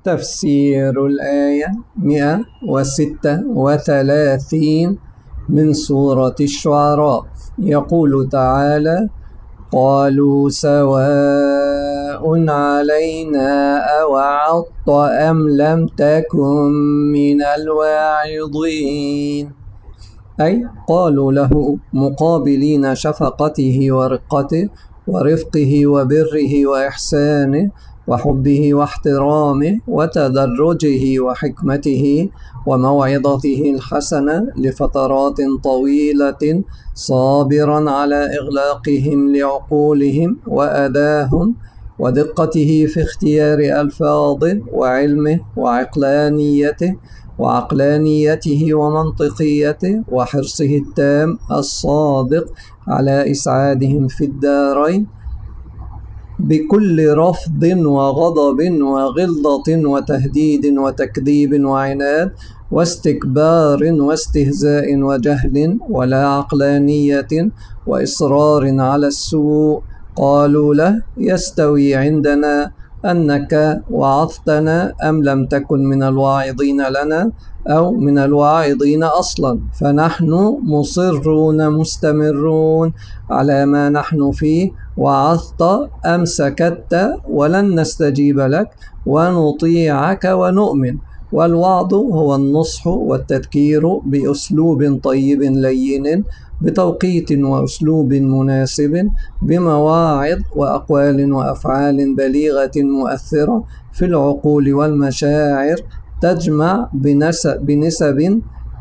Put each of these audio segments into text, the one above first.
تفسير الآية 136 من سورة الشعراء. يقول تعالى: قالوا سواء علينا أوعظت أم لم تكن من الواعظين، أي قالوا له مقابلين شفقته ورقته ورفقه وبره وإحسانه وحبه واحترامه وتدرجه وحكمته وموعظته الحسنة لفترات طويلة، صابرا على إغلاقهم لعقولهم وأذاهم ودقته في اختيار ألفاظه وعلمه وعقلانيته ومنطقيته وحرصه التام الصادق على إسعادهم في الدارين بكل رفض وغضب وغلظة وتهديد وتكذيب وعناد واستكبار واستهزاء وجهل ولا عقلانية وإصرار على السوء. قالوا له: يستوي عندنا أنك وعظتنا أم لم تكن من الواعظين لنا أو من الواعظين أصلا، فنحن مصرون مستمرون على ما نحن فيه. وعظت أم سكت ولن نستجيب لك ونطيعك ونؤمن. والوعظ هو النصح والتذكير بأسلوب طيب لين بتوقيت وأسلوب مناسب بمواعظ وأقوال وأفعال بليغة مؤثرة في العقول والمشاعر، تجمع بنسب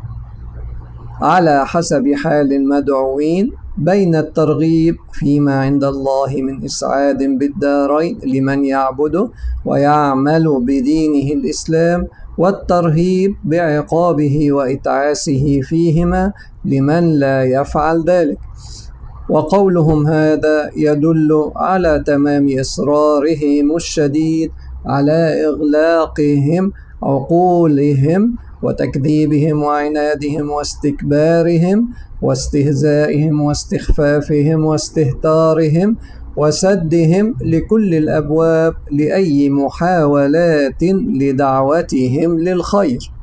على حسب حال المدعوين بين الترغيب فيما عند الله من إسعاد بالدارين لمن يعبده ويعمل بدينه الإسلام، والترهيب بعقابه وإتعاسه فيهما لمن لا يفعل ذلك. وقولهم هذا يدل على تمام إصرارهم الشديد على إغلاقهم عقولهم وتكذيبهم وعنادهم واستكبارهم واستهزائهم واستخفافهم واستهتارهم وسدهم لكل الأبواب لأي محاولات لدعوتهم للخير.